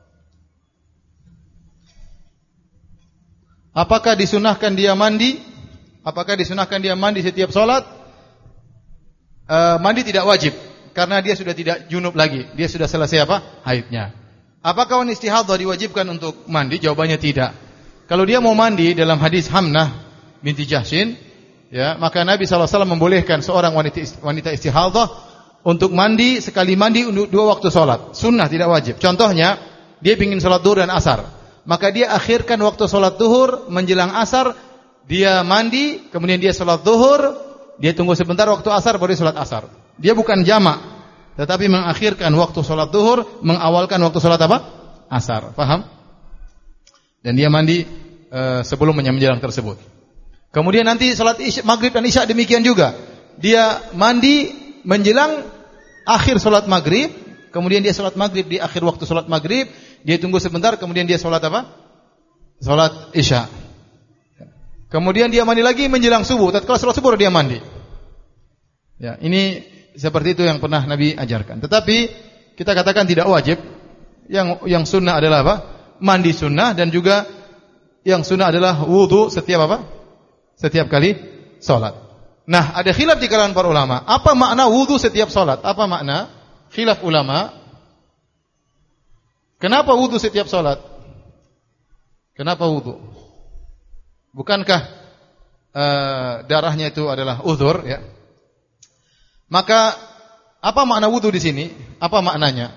Apakah disunahkan dia mandi? Apakah disunahkan dia mandi setiap salat? E, mandi tidak wajib karena dia sudah tidak junub lagi. Dia sudah selesai apa? Haidnya. Apakah wanita istihadhah diwajibkan untuk mandi? Jawabannya tidak. Kalau dia mau mandi dalam hadis Hamnah binti Jahshin, ya, maka Nabi sallallahu alaihi wasallam membolehkan seorang wanita wanita istihadhah untuk mandi sekali mandi untuk dua waktu salat. Sunnah, tidak wajib. Contohnya, dia ingin salat zuhur dan asar. Maka dia akhirkan waktu salat zuhur menjelang asar, dia mandi, kemudian dia salat zuhur, dia tunggu sebentar waktu asar baru dia salat asar. Dia bukan jamak, tetapi mengakhirkan waktu salat zuhur, mengawalkan waktu salat apa? Asar. Paham? Dan dia mandi uh, sebelum menjelang tersebut. Kemudian nanti salat isya, maghrib dan isya demikian juga. Dia mandi menjelang akhir salat maghrib, kemudian dia salat maghrib di akhir waktu salat maghrib, dia tunggu sebentar, kemudian dia salat apa? Salat isya. Kemudian dia mandi lagi menjelang subuh. Tatkala salat subuh dia mandi. Ya, ini seperti itu yang pernah Nabi ajarkan. Tetapi kita katakan tidak wajib. Yang yang sunnah adalah apa? Mandi sunnah, dan juga yang sunnah adalah wudu setiap apa? Setiap kali salat. Nah, ada khilaf di kalangan para ulama. Apa makna wudu setiap salat? Apa makna? Khilaf ulama. Kenapa wudu setiap salat? Kenapa wudu? Bukankah uh, darahnya itu adalah uzur, ya? Maka apa makna wudu di sini? Apa maknanya?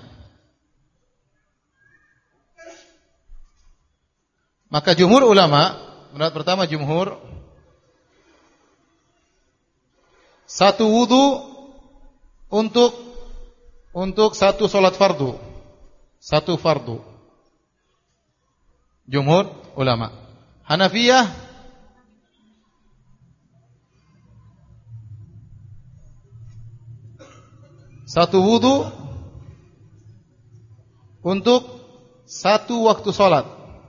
Maka jumhur ulama, pendapat pertama jumhur, satu wudu untuk untuk satu salat fardu. Satu fardu. Jumhur ulama. Hanafiyah satu wudu untuk satu waktu salat.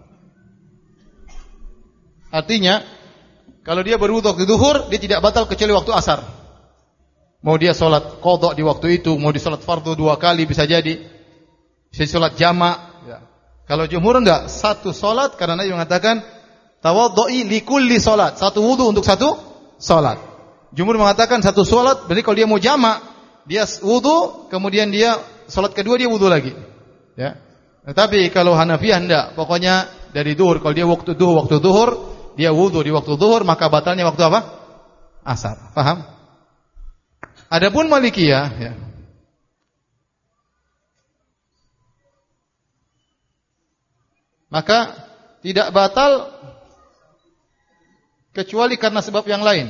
Artinya, kalau dia berwudu waktu zuhur, dia tidak batal kecuali waktu asar. Mau dia salat qadha di waktu itu, mau dia salat fardu dua kali bisa jadi. Bisa salat jamak, ya. Kalau jumhur enggak, satu salat, karena Nabi mengatakan tawaddu'i likulli salat, satu wudu untuk satu salat. Jumhur mengatakan satu salat, berarti kalau dia mau jamak, dia wudu, kemudian dia salat kedua dia wudu lagi. Ya. Tetapi kalau Hanafiyah enggak, pokoknya dari zuhur, kalau dia waktu zuhur, waktu zuhur, dia wudu di waktu zuhur, maka batalnya waktu apa? Asar. Paham? Adapun Malikiyah, ya. Maka tidak batal kecuali karena sebab yang lain.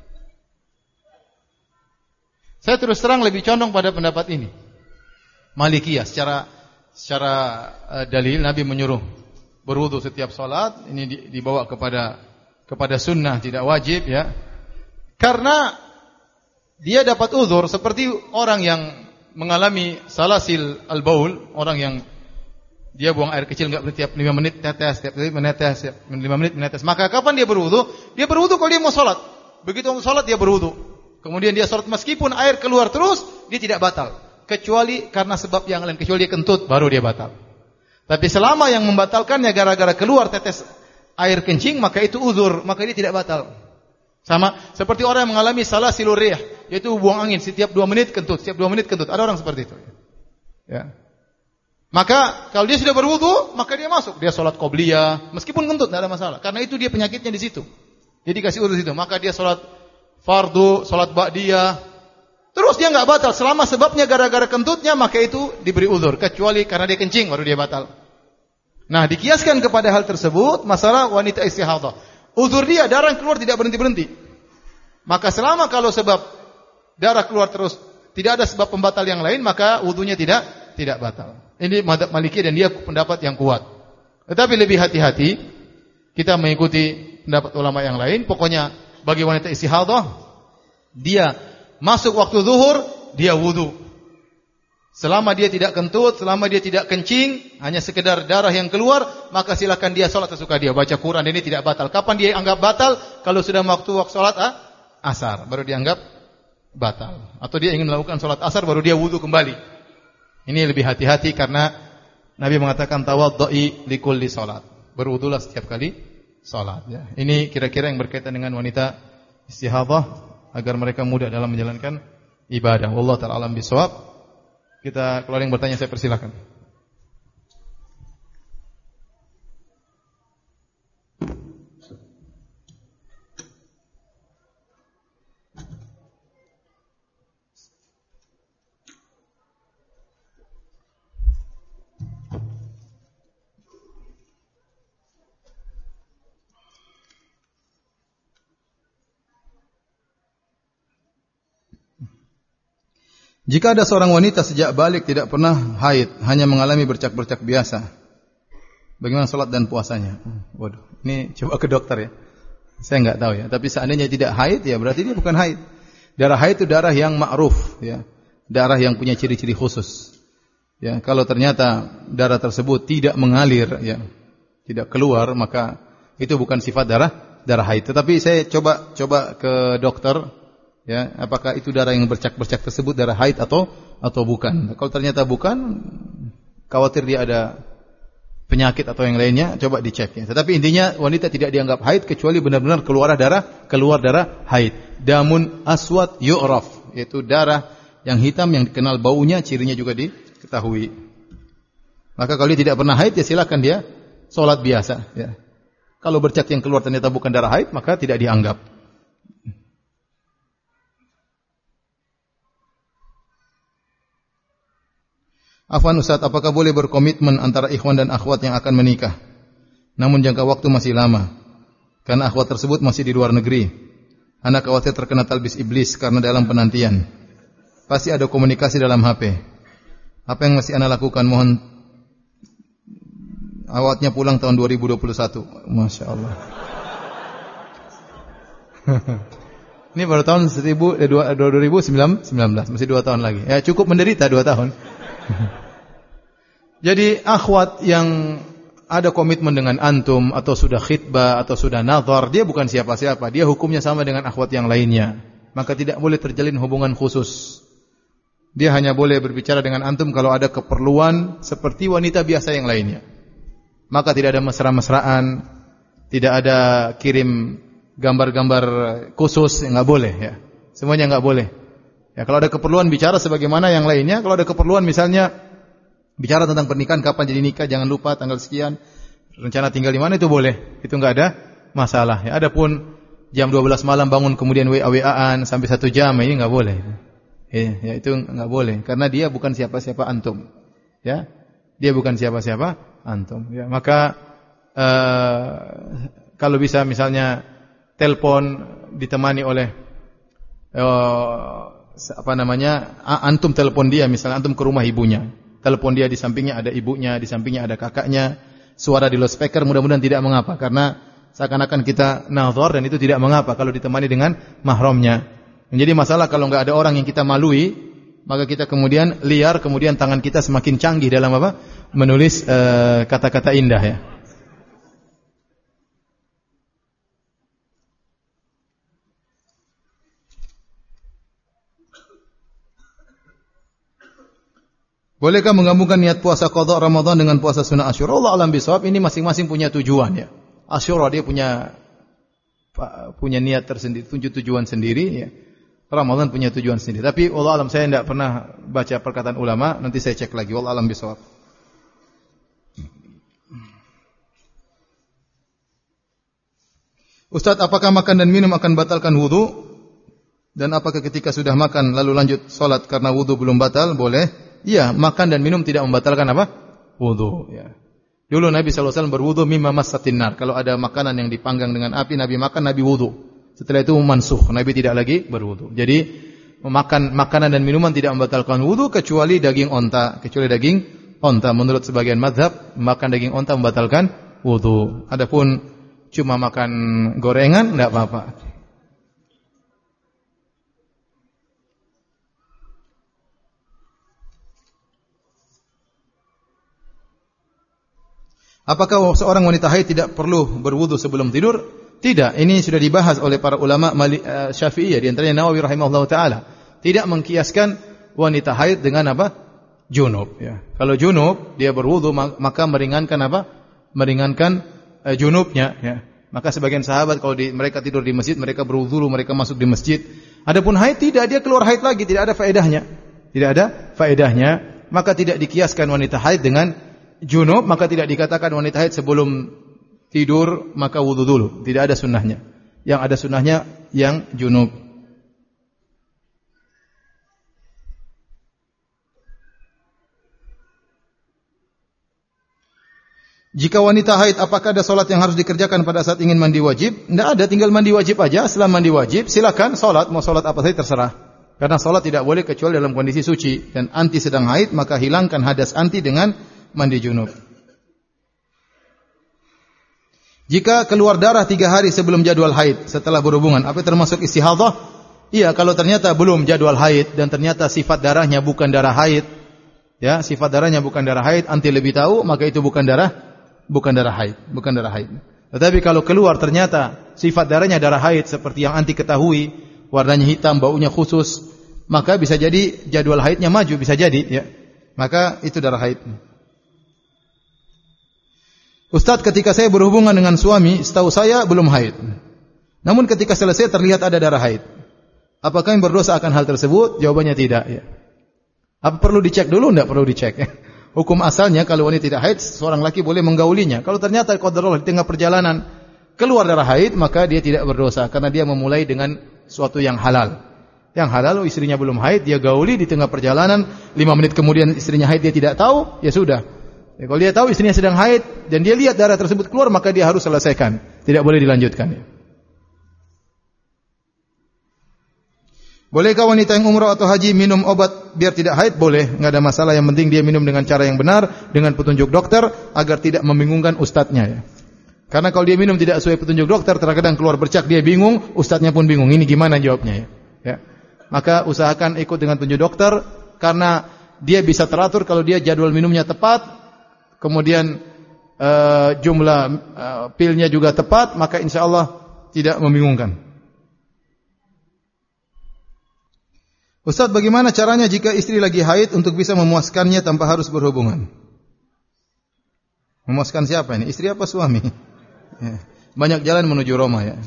Saya terus terang lebih condong pada pendapat ini. Malikiyah secara secara uh, dalil Nabi menyuruh berwudu setiap salat, ini dibawa kepada kepada sunnah, tidak wajib, ya. Karena dia dapat uzur seperti orang yang mengalami salasil al-baul, orang yang dia buang air kecil enggak setiap lima menit tetes, setiap menetes, lima menit menetes. Maka kapan dia berwudu? Dia berwudu kalau dia mau salat. Begitu mau salat dia berwudu. Kemudian dia salat meskipun air keluar terus, dia tidak batal. Kecuali karena sebab yang lain, kecuali dia kentut baru dia batal. Tapi selama yang membatalkannya gara-gara keluar tetes air kencing, maka itu uzur, maka dia tidak batal. Sama seperti orang yang mengalami salasilur rih, yaitu buang angin setiap dua menit kentut, setiap dua menit kentut. Ada orang seperti itu. Ya. Maka kalau dia sudah berwudu, maka dia masuk, dia salat qobliyah, meskipun kentut tidak ada masalah, karena itu dia penyakitnya di situ. Jadi kasih urus itu, maka dia salat fardu, salat ba'diyah, terus dia enggak batal selama sebabnya gara-gara kentutnya, maka itu diberi uzur, kecuali karena dia kencing baru dia batal. Nah, dikiaskan kepada hal tersebut masalah wanita istihadhah. Uzur dia darah keluar tidak berhenti-berhenti. Maka selama kalau sebab darah keluar terus, tidak ada sebab pembatal yang lain, maka wudunya tidak tidak batal. Ini mazhab Maliki dan dia pendapat yang kuat. Tetapi lebih hati-hati kita mengikuti pendapat ulama yang lain. Pokoknya bagi wanita istihadhah, dia Masuk waktu zuhur, dia wudu. Selama dia tidak kentut, selama dia tidak kencing, hanya sekedar darah yang keluar, maka silakan dia salat sesuka dia. Baca Quran, ini tidak batal. Kapan dia anggap batal? Kalau sudah waktu waktu salat ah, asar, baru dianggap batal. Atau dia ingin melakukan salat asar, baru dia wudu kembali. Ini lebih hati-hati karena Nabi mengatakan tawaddu'i likulli salat. Berwudulah setiap kali salat. Ya. Ini kira-kira yang berkaitan dengan wanita istihadhah agar mereka mudah dalam menjalankan ibadah. Wallahu ta'ala alam bisawab. Kita kalau ada yang bertanya saya persilakan. Jika ada seorang wanita sejak balik tidak pernah haid, hanya mengalami bercak-bercak biasa, bagaimana salat dan puasanya? Waduh, ini coba ke dokter ya. Saya enggak tahu ya, tapi seandainya tidak haid ya berarti dia bukan haid. Darah haid itu darah yang ma'ruf ya. Darah yang punya ciri-ciri khusus. Ya, kalau ternyata darah tersebut tidak mengalir ya, tidak keluar, maka itu bukan sifat darah darah haid. Tetapi saya coba coba ke dokter. Ya, apakah itu darah yang bercak-bercak tersebut darah haid atau atau bukan? Kalau ternyata bukan, khawatir dia ada penyakit atau yang lainnya, coba dicek ya. Tetapi intinya wanita tidak dianggap haid kecuali benar-benar keluar darah, keluar darah haid. Damun aswad yu'raf, yaitu darah yang hitam yang dikenal baunya, cirinya juga diketahui. Maka kalau dia tidak pernah haid ya silakan dia salat biasa ya. Kalau bercak yang keluar ternyata bukan darah haid, maka tidak dianggap. Afwan Ustaz, apakah boleh berkomitmen antara ikhwan dan akhwat yang akan menikah? Namun jangka waktu masih lama. Karena akhwat tersebut masih di luar negeri. Anak khawatir terkena talbis iblis karena dalam penantian. Pasti ada komunikasi dalam H P. Apa yang masih Anda lakukan? Mohon awatnya pulang tahun dua ribu dua puluh satu. Masya Allah. Ini baru tahun dua ribu sembilan belas. Masih dua tahun lagi. Ya cukup menderita dua tahun. Jadi akhwat yang ada komitmen dengan antum atau sudah khitbah atau sudah nazar, dia bukan siapa-siapa. Dia hukumnya sama dengan akhwat yang lainnya. Maka tidak boleh terjalin hubungan khusus. Dia hanya boleh berbicara dengan antum kalau ada keperluan seperti wanita biasa yang lainnya. Maka tidak ada mesra-mesraan, tidak ada kirim gambar-gambar khusus, enggak boleh ya. Semuanya enggak boleh. Ya, kalau ada keperluan bicara sebagaimana yang lainnya. Kalau ada keperluan misalnya bicara tentang pernikahan, kapan jadi nikah, jangan lupa tanggal sekian, rencana tinggal di mana, itu boleh. Itu enggak ada masalah. Ya, adapun jam dua belas malam bangun kemudian W A W A-an sampai satu jam, ini enggak boleh. Ya, ya itu enggak boleh karena dia bukan siapa-siapa antum. Ya. Dia bukan siapa-siapa antum. Ya, maka uh, kalau bisa misalnya telepon ditemani oleh uh, apa namanya, antum telepon dia, misalnya antum ke rumah ibunya, telepon dia, di sampingnya ada ibunya, di sampingnya ada kakaknya, suara di loudspeaker, mudah-mudahan tidak mengapa, karena seakan-akan kita nazar dan itu tidak mengapa kalau ditemani dengan mahramnya. Menjadi masalah kalau enggak ada orang yang kita malui, maka kita kemudian liar, kemudian tangan kita semakin canggih dalam apa? Menulis uh, kata-kata indah ya. Bolehkah menggabungkan niat puasa qadha Ramadan dengan puasa sunnah Asyura? Allah alam bisawab, ini masing-masing punya tujuan ya. Asyura dia punya punya niat tersendiri, punya tujuan sendiri ya. Ramadan punya tujuan sendiri. Tapi Allah alam, saya tidak pernah baca perkataan ulama, nanti saya cek lagi. Allah alam bisawab. Ustaz, apakah makan dan minum akan batalkan wudu? Dan apakah ketika sudah makan lalu lanjut salat karena wudu belum batal? Boleh. Iya, makan dan minum tidak membatalkan apa? Wudu. Ya. Dulu Nabi shallallahu alaihi wasallam berwudu mimma massatin nar. Kalau ada makanan yang dipanggang dengan api, Nabi makan, Nabi wudu. Setelah itu mansuh, Nabi tidak lagi berwudu. Jadi memakan makanan dan minuman tidak membatalkan wudu kecuali daging onta, kecuali daging onta. Menurut sebagian mazhab, makan daging onta membatalkan wudu. Adapun cuma makan gorengan, tidak apa-apa. Apakah seorang wanita haid tidak perlu berwudu sebelum tidur? Tidak. Ini sudah dibahas oleh para ulama uh, Syafi'iyah, di antaranya Nawawi rahimahullah taala. Tidak mengkiaskan wanita haid dengan apa? Junub. Ya. Kalau junub dia berwudu maka meringankan apa? Meringankan uh, junubnya. Ya. Maka sebagian sahabat kalau di, mereka tidur di masjid, mereka berwudu, mereka masuk di masjid. Adapun haid tidak, dia keluar haid lagi, tidak ada faedahnya. Tidak ada faedahnya, maka tidak dikiaskan wanita haid dengan junub, maka tidak dikatakan wanita haid sebelum tidur maka wudu dulu. Tidak ada sunnahnya. Yang ada sunnahnya yang junub. Jika wanita haid, apakah ada solat yang harus dikerjakan pada saat ingin mandi wajib? Tidak ada, tinggal mandi wajib aja. Setelah mandi wajib, silakan solat. Mau solat apa saja terserah. Karena solat tidak boleh kecuali dalam kondisi suci. Dan anti sedang haid, maka hilangkan hadas anti dengan mandi junub. Jika keluar darah tiga hari sebelum jadwal haid, setelah berhubungan, apa termasuk istihadhah? Iya, kalau ternyata belum jadwal haid, dan ternyata sifat darahnya bukan darah haid, ya, sifat darahnya bukan darah haid, anti lebih tahu, maka itu bukan darah Bukan darah haid, bukan darah haid. Tetapi kalau keluar ternyata sifat darahnya darah haid seperti yang anti ketahui, warnanya hitam, baunya khusus, maka bisa jadi jadwal haidnya maju, bisa jadi, ya. Maka itu darah haid. Ustaz, ketika saya berhubungan dengan suami, setahu saya belum haid. Namun ketika selesai terlihat ada darah haid. Apakah yang berdosa akan hal tersebut? Jawabannya tidak, ya. Apa perlu dicek dulu? Tidak perlu dicek, ya. Hukum asalnya kalau wanita tidak haid, seorang laki boleh menggaulinya. Kalau ternyata qadarullah di tengah perjalanan keluar darah haid, maka dia tidak berdosa karena dia memulai dengan suatu yang halal. Yang halal, istrinya belum haid, dia gauli di tengah perjalanan, lima menit kemudian istrinya haid, dia tidak tahu, ya sudah. Ya, kalau dia tahu istrinya sedang haid dan dia lihat darah tersebut keluar, maka dia harus selesaikan. Tidak boleh dilanjutkan. Ya. Bolehkah wanita yang umrah atau haji minum obat biar tidak haid? Boleh, enggak ada masalah. Yang penting dia minum dengan cara yang benar, dengan petunjuk dokter, agar tidak membingungkan ustadznya. Ya. Karena kalau dia minum tidak sesuai petunjuk dokter, terkadang keluar bercak, dia bingung, ustadznya pun bingung. Ini gimana jawabnya? Ya. Ya. Maka usahakan ikut dengan petunjuk dokter, karena dia bisa teratur kalau dia jadwal minumnya tepat, kemudian uh, jumlah uh, pilnya juga tepat, maka insya Allah tidak membingungkan. Ustaz, bagaimana caranya jika istri lagi haid untuk bisa memuaskannya tanpa harus berhubungan? Memuaskan siapa ini? Istri apa suami? Ya. Banyak jalan menuju Roma, ya.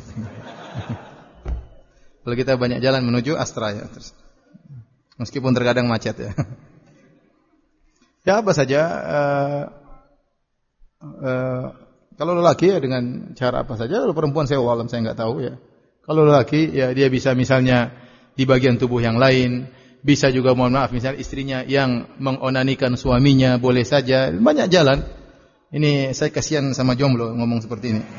Kalau kita banyak jalan menuju Astra, ya. Meskipun terkadang macet, ya. Ya apa saja. Uh, uh, kalau lelaki ya dengan cara apa saja. Kalau perempuan saya walam saya nggak tahu, ya. Kalau lelaki ya dia bisa misalnya di bagian tubuh yang lain, bisa juga mohon maaf misalnya istrinya yang mengonanikan suaminya, boleh saja, banyak jalan. Ini saya kasihan sama jomblo ngomong seperti ini.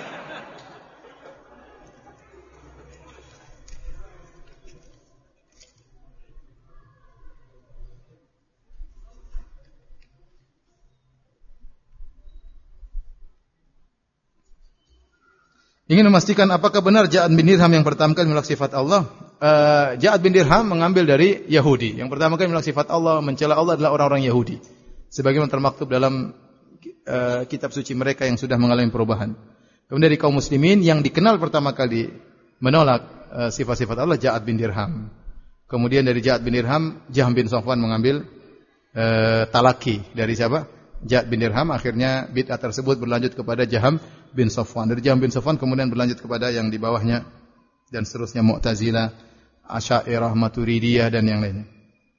Ingin memastikan apakah benar Ja'ad bin Dirham yang pertama kali menolak sifat Allah. Uh, Ja'ad bin Dirham mengambil dari Yahudi. Yang pertama kali menolak sifat Allah, mencela Allah adalah orang-orang Yahudi. Sebagaimana termaktub dalam uh, kitab suci mereka yang sudah mengalami perubahan. Kemudian dari kaum muslimin yang dikenal pertama kali menolak uh, sifat-sifat Allah, Ja'ad bin Dirham. Kemudian dari Ja'ad bin Dirham, Jahm bin Safwan mengambil uh, talaki. Dari siapa? Ja'ad bin Dirham. Akhirnya bid'ah tersebut berlanjut kepada Jahm bin Safwan. Dari Jahm bin Safwan kemudian berlanjut kepada yang di bawahnya dan seterusnya Mu'tazilah, Asy'ariyah, Maturidiyah dan yang lainnya.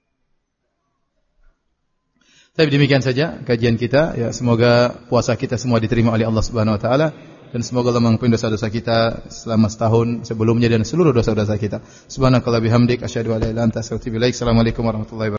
Tapi demikian saja kajian kita. Ya, semoga puasa kita semua diterima oleh Allah Subhanahu wa taala dan semoga Allah mengampuni dosa-dosa kita selama setahun sebelumnya dan seluruh dosa-dosa kita. Subhanakallah bihamdik asyhadu an la ilaha illa anta astaghfiruka wa atubu ilaik. Assalamualaikum warahmatullahi wabarakatuh.